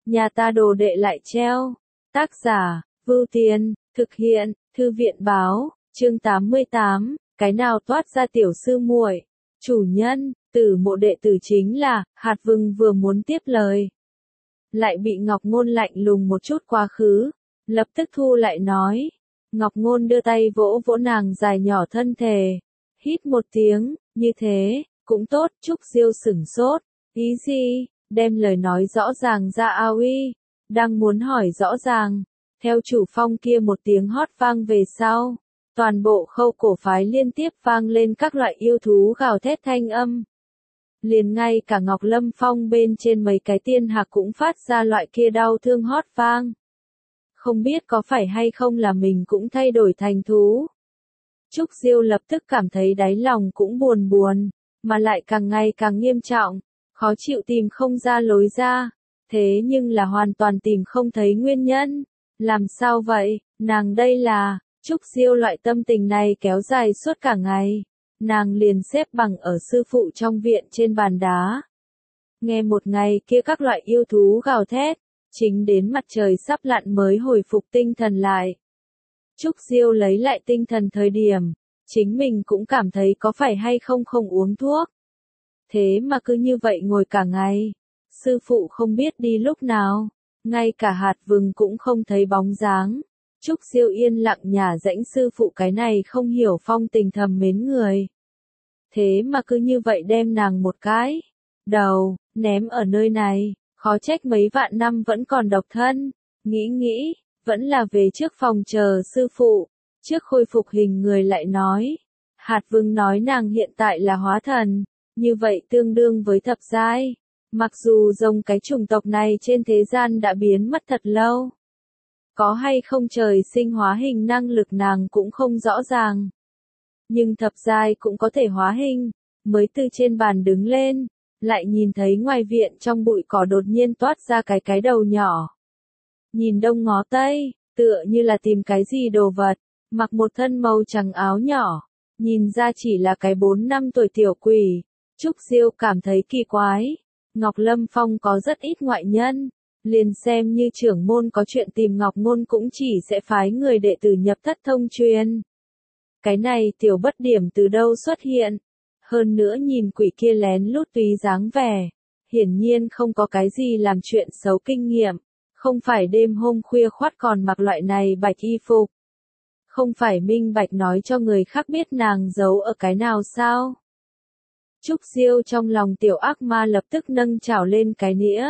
nhà ta đồ đệ lại treo. Tác giả, Vưu Tiên, thực hiện, Thư viện báo, chương 88, cái nào toát ra tiểu sư muội. Chủ nhân, Tử Mộ đệ tử chính là, Hạt Vừng vừa muốn tiếp lời. Lại bị Ngọc Ngôn lạnh lùng một chút quá khứ, lập tức thu lại nói. Ngọc Ngôn đưa tay vỗ vỗ nàng dài nhỏ thân thể, hít một tiếng, như thế, cũng tốt. Trúc Diêu sửng sốt, ý gì, đem lời nói rõ ràng ra a uy, đang muốn hỏi rõ ràng, theo chủ phong kia một tiếng hót vang về sau, toàn bộ Khâu cổ phái liên tiếp vang lên các loại yêu thú gào thét thanh âm. Liền ngay cả Ngọc Lâm Phong bên trên mấy cái tiên hạc cũng phát ra loại kia đau thương hót vang. Không biết có phải hay không là mình cũng thay đổi thành thú. Trúc Diêu lập tức cảm thấy đáy lòng cũng buồn buồn, mà lại càng ngày càng nghiêm trọng, khó chịu tìm không ra lối ra, thế nhưng là hoàn toàn tìm không thấy nguyên nhân. Làm sao vậy, nàng đây là, Trúc Diêu loại tâm tình này kéo dài suốt cả ngày, nàng liền xếp bằng ở sư phụ trong viện trên bàn đá. Nghe một ngày kia các loại yêu thú gào thét, chính đến mặt trời sắp lặn mới hồi phục tinh thần lại. Trúc Diêu lấy lại tinh thần thời điểm, chính mình cũng cảm thấy có phải hay không không uống thuốc. Thế mà cứ như vậy ngồi cả ngày, sư phụ không biết đi lúc nào, ngay cả Hạt Vừng cũng không thấy bóng dáng. Trúc Diêu yên lặng nhả rãnh sư phụ cái này không hiểu phong tình thầm mến người. Thế mà cứ như vậy đem nàng một cái đầu ném ở nơi này, khó trách mấy vạn năm vẫn còn độc thân. Nghĩ, vẫn là về trước phòng chờ sư phụ, trước khôi phục hình người lại nói. Hạt Vừng nói nàng hiện tại là hóa thần, như vậy tương đương với thập giai. Mặc dù rồng cái chủng tộc này trên thế gian đã biến mất thật lâu, có hay không trời sinh hóa hình năng lực nàng cũng không rõ ràng. Nhưng thập giai cũng có thể hóa hình, mới từ trên bàn đứng lên, lại nhìn thấy ngoài viện trong bụi cỏ đột nhiên toát ra cái đầu nhỏ. Nhìn đông ngó tây, tựa như là tìm cái gì đồ vật, mặc một thân màu trắng áo nhỏ, nhìn ra chỉ là cái 4 năm tuổi tiểu quỷ. Trúc Diêu cảm thấy kỳ quái, Ngọc Lâm Phong có rất ít ngoại nhân, liền xem như trưởng môn có chuyện tìm Ngọc Ngôn cũng chỉ sẽ phái người đệ tử nhập thất thông truyền. Cái này tiểu bất điểm từ đâu xuất hiện? Hơn nữa nhìn quỷ kia lén lút tùy dáng vẻ, hiển nhiên không có cái gì làm chuyện xấu kinh nghiệm, không phải đêm hôm khuya khoắt còn mặc loại này bạch y phục. Không phải minh bạch nói cho người khác biết nàng giấu ở cái nào sao? Trúc Diêu trong lòng tiểu ác ma lập tức nâng chảo lên cái nĩa.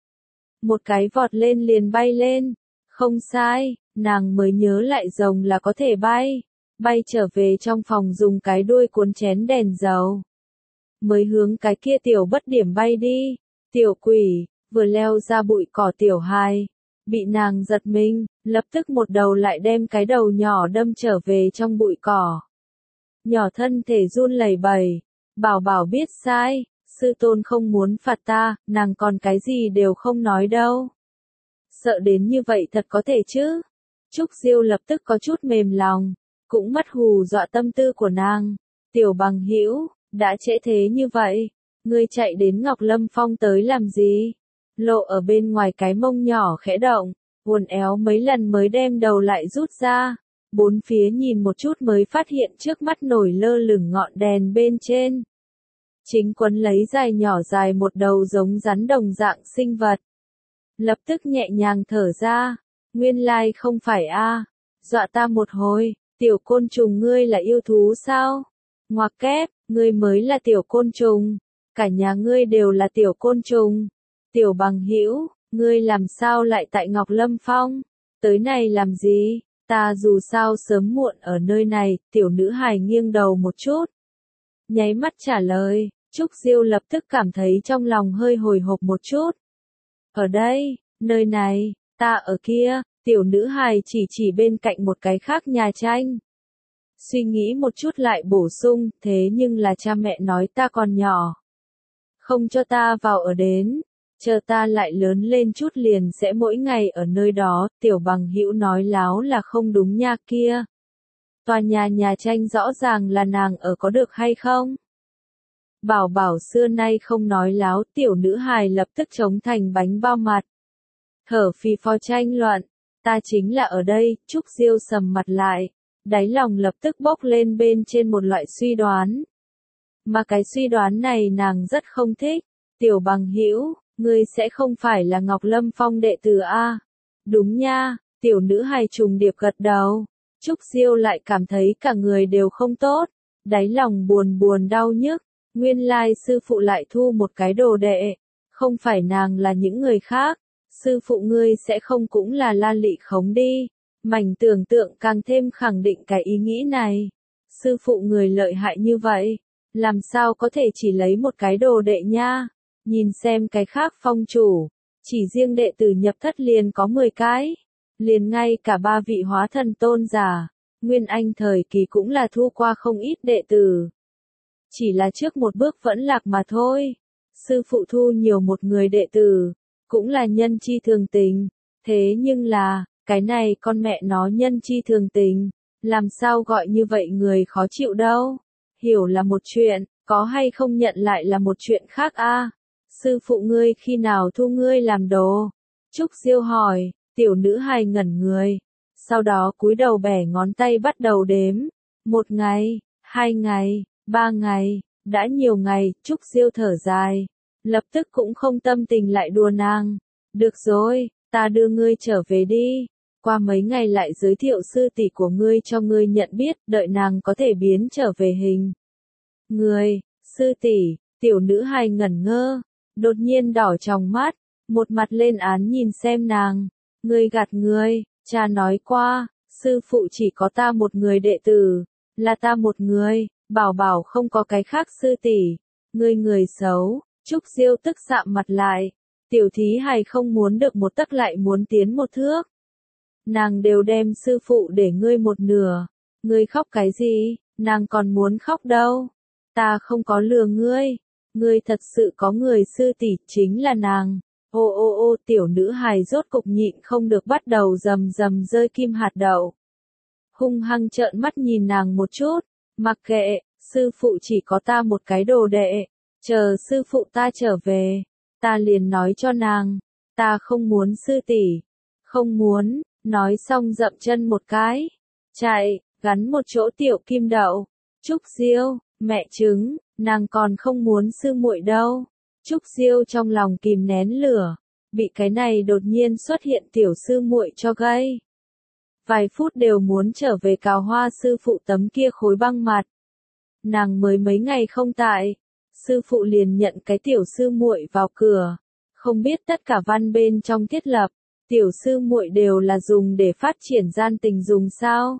Một cái vọt lên liền bay lên. Không sai, nàng mới nhớ lại rồng là có thể bay. Bay trở về trong phòng dùng cái đuôi cuốn chén đèn dầu. Mới hướng cái kia tiểu bất điểm bay đi. Tiểu quỷ, vừa leo ra bụi cỏ tiểu hài. Bị nàng giật mình, lập tức một đầu lại đem cái đầu nhỏ đâm trở về trong bụi cỏ. Nhỏ thân thể run lẩy bẩy. Bảo biết sai, sư tôn không muốn phạt ta, nàng còn cái gì đều không nói đâu. Sợ đến như vậy thật có thể chứ. Trúc Diêu lập tức có chút mềm lòng, cũng mất hù dọa tâm tư của nàng. Tiểu bằng hữu, đã trễ thế như vậy, ngươi chạy đến Ngọc Lâm Phong tới làm gì? Lộ ở bên ngoài cái mông nhỏ khẽ động, uốn éo mấy lần mới đem đầu lại rút ra. Bốn phía nhìn một chút mới phát hiện trước mắt nổi lơ lửng ngọn đèn bên trên. Chính quấn lấy dài nhỏ dài một đầu giống rắn đồng dạng sinh vật. Lập tức nhẹ nhàng thở ra, nguyên lai không phải a, dọa ta một hồi, tiểu côn trùng ngươi là yêu thú sao? Ngoặc kép, ngươi mới là tiểu côn trùng, cả nhà ngươi đều là tiểu côn trùng. Tiểu bằng hữu, ngươi làm sao lại tại Ngọc Lâm Phong? Tới này làm gì? Ta dù sao sớm muộn ở nơi này, tiểu nữ hài nghiêng đầu một chút. Nháy mắt trả lời, Trúc Diêu lập tức cảm thấy trong lòng hơi hồi hộp một chút. Ở đây, nơi này, ta ở kia, tiểu nữ hài chỉ bên cạnh một cái khác nhà tranh. Suy nghĩ một chút lại bổ sung, thế nhưng là cha mẹ nói ta còn nhỏ. Không cho ta vào ở đến. Chờ ta lại lớn lên chút liền sẽ mỗi ngày ở nơi đó. Tiểu bằng hữu nói láo là không đúng nha kia. Tòa nhà tranh rõ ràng là nàng ở có được hay không? Bảo xưa nay không nói láo, tiểu nữ hài lập tức chống thành bánh bao mặt. thở phì phò tranh luận. Ta chính là ở đây, Trúc Diêu sầm mặt lại, đáy lòng lập tức bốc lên bên trên một loại suy đoán. Mà cái suy đoán này nàng rất không thích. Tiểu Bằng Hữu, ngươi sẽ không phải là Ngọc Lâm Phong đệ tử a? Đúng nha, tiểu nữ hài trùng điệp gật đầu. Trúc Diêu lại cảm thấy cả người đều không tốt, đáy lòng buồn buồn đau nhức, nguyên lai sư phụ lại thu một cái đồ đệ, không phải nàng là những người khác, sư phụ ngươi sẽ không cũng là La Lị Khống đi. Mảnh tưởng tượng càng thêm khẳng định cái ý nghĩ này. Sư phụ người lợi hại như vậy, làm sao có thể chỉ lấy một cái đồ đệ nha? Nhìn xem cái khác phong chủ, chỉ riêng đệ tử nhập thất liền có 10 cái, liền ngay cả 3 vị hóa thần tôn giả, Nguyên Anh thời kỳ cũng là thu qua không ít đệ tử. Chỉ là trước một bước vẫn lạc mà thôi. Sư phụ thu nhiều một người đệ tử, cũng là nhân chi thường tình, thế nhưng là, cái này con mẹ nó nhân chi thường tình, làm sao gọi như vậy người khó chịu đâu. Hiểu là một chuyện, có hay không nhận lại là một chuyện khác a. Sư phụ ngươi khi nào thu ngươi làm đồ? Trúc Diêu hỏi, tiểu nữ hài ngẩn người. Sau đó cúi đầu bẻ ngón tay bắt đầu đếm. 1 ngày, 2 ngày, 3 ngày, đã nhiều ngày, Trúc Diêu thở dài. Lập tức cũng không tâm tình lại đùa nàng. Được rồi, ta đưa ngươi trở về đi. Qua mấy ngày lại giới thiệu sư tỷ của ngươi cho ngươi nhận biết, đợi nàng có thể biến trở về hình. Người, sư tỷ, tiểu nữ hài ngẩn ngơ, đột nhiên đỏ trong mắt, một mặt lên án nhìn xem nàng. Ngươi gạt ngươi, cha nói qua, sư phụ chỉ có ta một người đệ tử, là ta một người, bảo bảo không có cái khác sư tỷ. Ngươi người xấu. Trúc Diêu tức sạm mặt lại, tiểu thí hài không muốn được một tấc lại muốn tiến một thước. Nàng đều đem sư phụ để ngươi một nửa, ngươi khóc cái gì, nàng còn muốn khóc đâu. Ta không có lừa ngươi thật sự có người sư tỷ chính là nàng. Ô ô ô tiểu nữ hài rốt cục nhịn không được bắt đầu rầm rầm rơi kim hạt đậu. Hung hăng trợn mắt nhìn nàng một chút, mặc kệ, sư phụ chỉ có ta một cái đồ đệ. Chờ sư phụ ta trở về, ta liền nói cho nàng, ta không muốn sư tỷ, không muốn, nói xong dậm chân một cái, chạy, gắn một chỗ tiểu kim đậu. Trúc Diêu, mẹ chứng, nàng còn không muốn sư muội đâu. Trúc Diêu trong lòng kìm nén lửa, bị cái này đột nhiên xuất hiện tiểu sư muội cho gây. Vài phút đều muốn trở về cào hoa sư phụ tấm kia khối băng mặt. Nàng mới mấy ngày không tại. Sư phụ liền nhận cái tiểu sư muội vào cửa, không biết tất cả văn bên trong thiết lập, tiểu sư muội đều là dùng để phát triển gian tình dùng sao?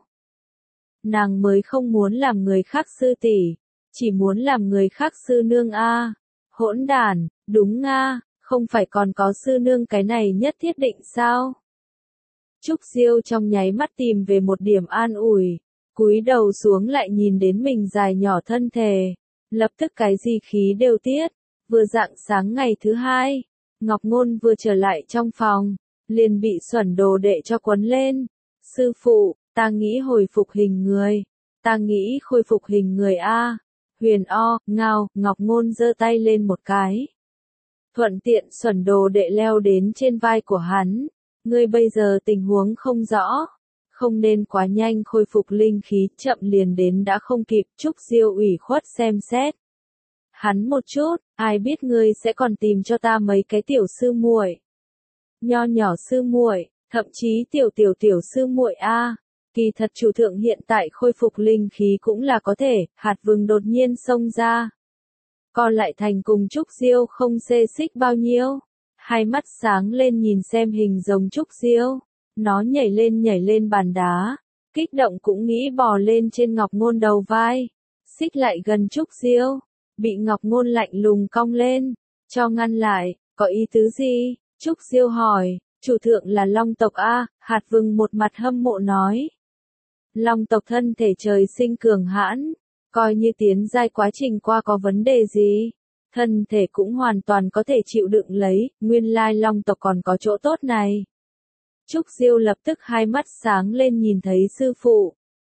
Nàng mới không muốn làm người khác sư tỷ, chỉ muốn làm người khác sư nương a. Hỗn đản, đúng a, không phải còn có sư nương cái này nhất thiết định sao? Trúc Diêu trong nháy mắt tìm về một điểm an ủi, cúi đầu xuống lại nhìn đến mình dài nhỏ thân thể. Lập tức cái gì khí đều tiết, vừa rạng sáng ngày thứ hai, Ngọc Ngôn vừa trở lại trong phòng, liền bị xuẩn đồ đệ cho quấn lên. Sư phụ, ta nghĩ hồi phục hình người, ta nghĩ khôi phục hình người a. Huyền o, ngao, Ngọc Ngôn giơ tay lên một cái. Thuận tiện xuẩn đồ đệ leo đến trên vai của hắn, ngươi bây giờ tình huống không rõ. Không nên quá nhanh khôi phục linh khí, chậm liền đến đã không kịp. Trúc Diêu ủy khuất xem xét hắn một chút, ai biết ngươi sẽ còn tìm cho ta mấy cái tiểu sư muội. Nho nhỏ sư muội, thậm chí tiểu sư muội a. Kỳ thật chủ thượng hiện tại khôi phục linh khí cũng là có thể. Hạt vừng đột nhiên xông ra, còn lại thành cùng Trúc Diêu không xê xích bao nhiêu. Hai mắt sáng lên nhìn xem hình rồng Trúc Diêu. Nó nhảy lên bàn đá, kích động cũng nghĩ bò lên trên Ngọc Ngôn đầu vai, xích lại gần Trúc Diêu, bị Ngọc Ngôn lạnh lùng cong lên, cho ngăn lại, có ý tứ gì? Trúc Diêu hỏi, chủ thượng là Long tộc a. Hạt vừng một mặt hâm mộ nói. Long tộc thân thể trời sinh cường hãn, coi như tiến giai quá trình qua có vấn đề gì, thân thể cũng hoàn toàn có thể chịu đựng lấy, nguyên lai Long tộc còn có chỗ tốt này. Trúc Diêu lập tức hai mắt sáng lên nhìn thấy sư phụ.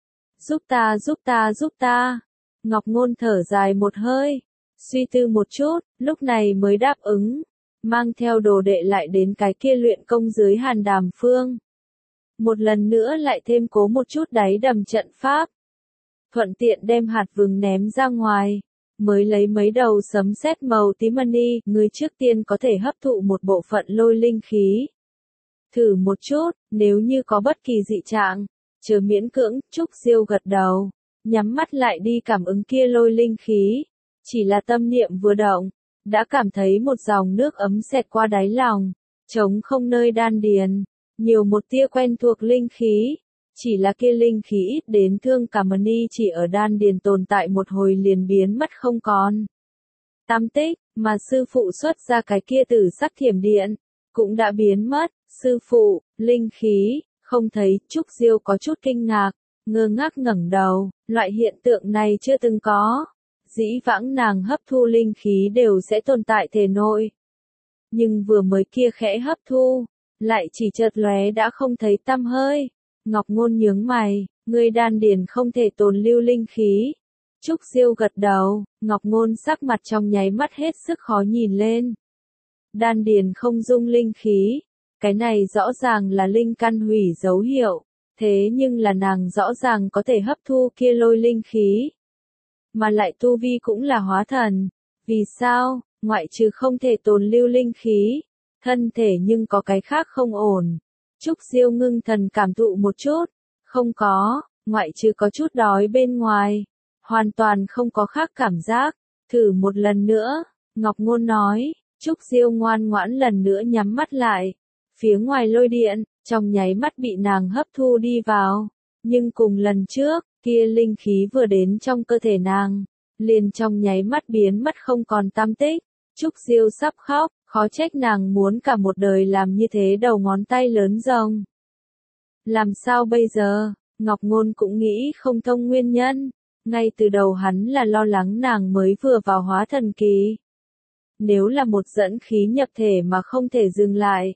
Giúp ta. Ngọc Ngôn thở dài một hơi, suy tư một chút, lúc này mới đáp ứng. mang theo đồ đệ lại đến cái kia luyện công dưới Hàn Đàm Phương. Một lần nữa lại thêm cố một chút đáy đầm trận pháp. Thuận tiện đem hạt vừng ném ra ngoài. Mới lấy mấy đầu sấm sét màu tím mani, ngươi trước tiên có thể hấp thụ một bộ phận lôi linh khí. Thử một chút, nếu như có bất kỳ dị trạng, chớ miễn cưỡng. Trúc Diêu gật đầu, nhắm mắt lại đi cảm ứng kia lôi linh khí. Chỉ là tâm niệm vừa động, đã cảm thấy một dòng nước ấm xẹt qua đáy lòng, trống không nơi đan điền, nhiều một tia quen thuộc linh khí. Chỉ là kia linh khí ít đến thương cả mani chỉ ở đan điền tồn tại một hồi liền biến mất không còn. Tam tích, mà sư phụ xuất ra cái kia tử sắc thiểm điện, cũng đã biến mất. Sư phụ, linh khí, không thấy. Trúc Diêu có chút kinh ngạc, ngơ ngác ngẩng đầu, loại hiện tượng này chưa từng có. Dĩ vãng nàng hấp thu linh khí đều sẽ tồn tại thể nội. Nhưng vừa mới kia khẽ hấp thu, lại chỉ chợt lóe đã không thấy tăm hơi. Ngọc Ngôn nhướng mày, ngươi đan điền không thể tồn lưu linh khí. Trúc Diêu gật đầu, Ngọc Ngôn sắc mặt trong nháy mắt hết sức khó nhìn lên. Đan điền không dung linh khí, cái này rõ ràng là linh căn hủy dấu hiệu, thế nhưng là nàng rõ ràng có thể hấp thu kia lôi linh khí. Mà lại tu vi cũng là hóa thần, vì sao, ngoại trừ không thể tồn lưu linh khí, thân thể nhưng có cái khác không ổn. Trúc Diêu ngưng thần cảm thụ một chút, không có, ngoại trừ có chút đói bên ngoài, hoàn toàn không có khác cảm giác. Thử một lần nữa, Ngọc Ngôn nói. Trúc Diêu ngoan ngoãn lần nữa nhắm mắt lại, phía ngoài lôi điện, trong nháy mắt bị nàng hấp thu đi vào, nhưng cùng lần trước, kia linh khí vừa đến trong cơ thể nàng, liền trong nháy mắt biến mất không còn tăm tích. Trúc Diêu sắp khóc, khó trách nàng muốn cả một đời làm như thế đầu ngón tay lớn rồng. Làm sao bây giờ? Ngọc Ngôn cũng nghĩ không thông nguyên nhân, ngay từ đầu hắn là lo lắng nàng mới vừa vào hóa thần kỳ. Nếu là một dẫn khí nhập thể mà không thể dừng lại,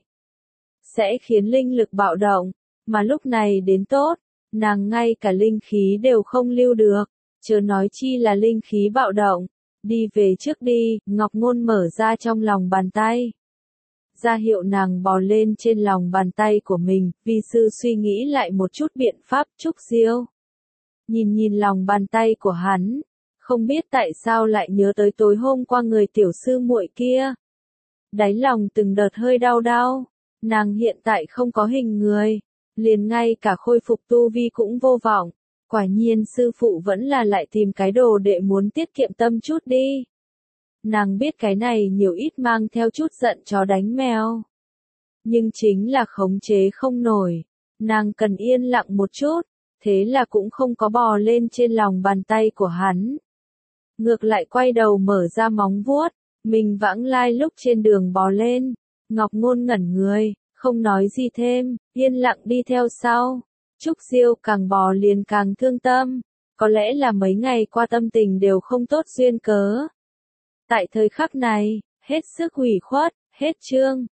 sẽ khiến linh lực bạo động, mà lúc này đến tốt, nàng ngay cả linh khí đều không lưu được, chớ nói chi là linh khí bạo động. Đi về trước đi, Ngọc Ngôn mở ra trong lòng bàn tay. Ra hiệu nàng bò lên trên lòng bàn tay của mình, vi sư suy nghĩ lại một chút biện pháp. Trúc Diêu nhìn nhìn lòng bàn tay của hắn, không biết tại sao lại nhớ tới tối hôm qua người tiểu sư muội kia. Đáy lòng từng đợt hơi đau đau, nàng hiện tại không có hình người, liền ngay cả khôi phục tu vi cũng vô vọng. Quả nhiên sư phụ vẫn là lại tìm cái đồ đệ muốn tiết kiệm tâm chút đi. Nàng biết cái này nhiều ít mang theo chút giận chó đánh mèo. Nhưng chính là khống chế không nổi. Nàng cần yên lặng một chút, thế là cũng không có bò lên trên lòng bàn tay của hắn. Ngược lại quay đầu mở ra móng vuốt, mình vãng lai lúc trên đường bò lên. Ngọc Ngôn ngẩn người, không nói gì thêm, yên lặng đi theo sau. Trúc Diêu càng bò liền càng thương tâm, có lẽ là mấy ngày qua tâm tình đều không tốt duyên cớ. Tại thời khắc này, hết sức hủy khuất, hết chương.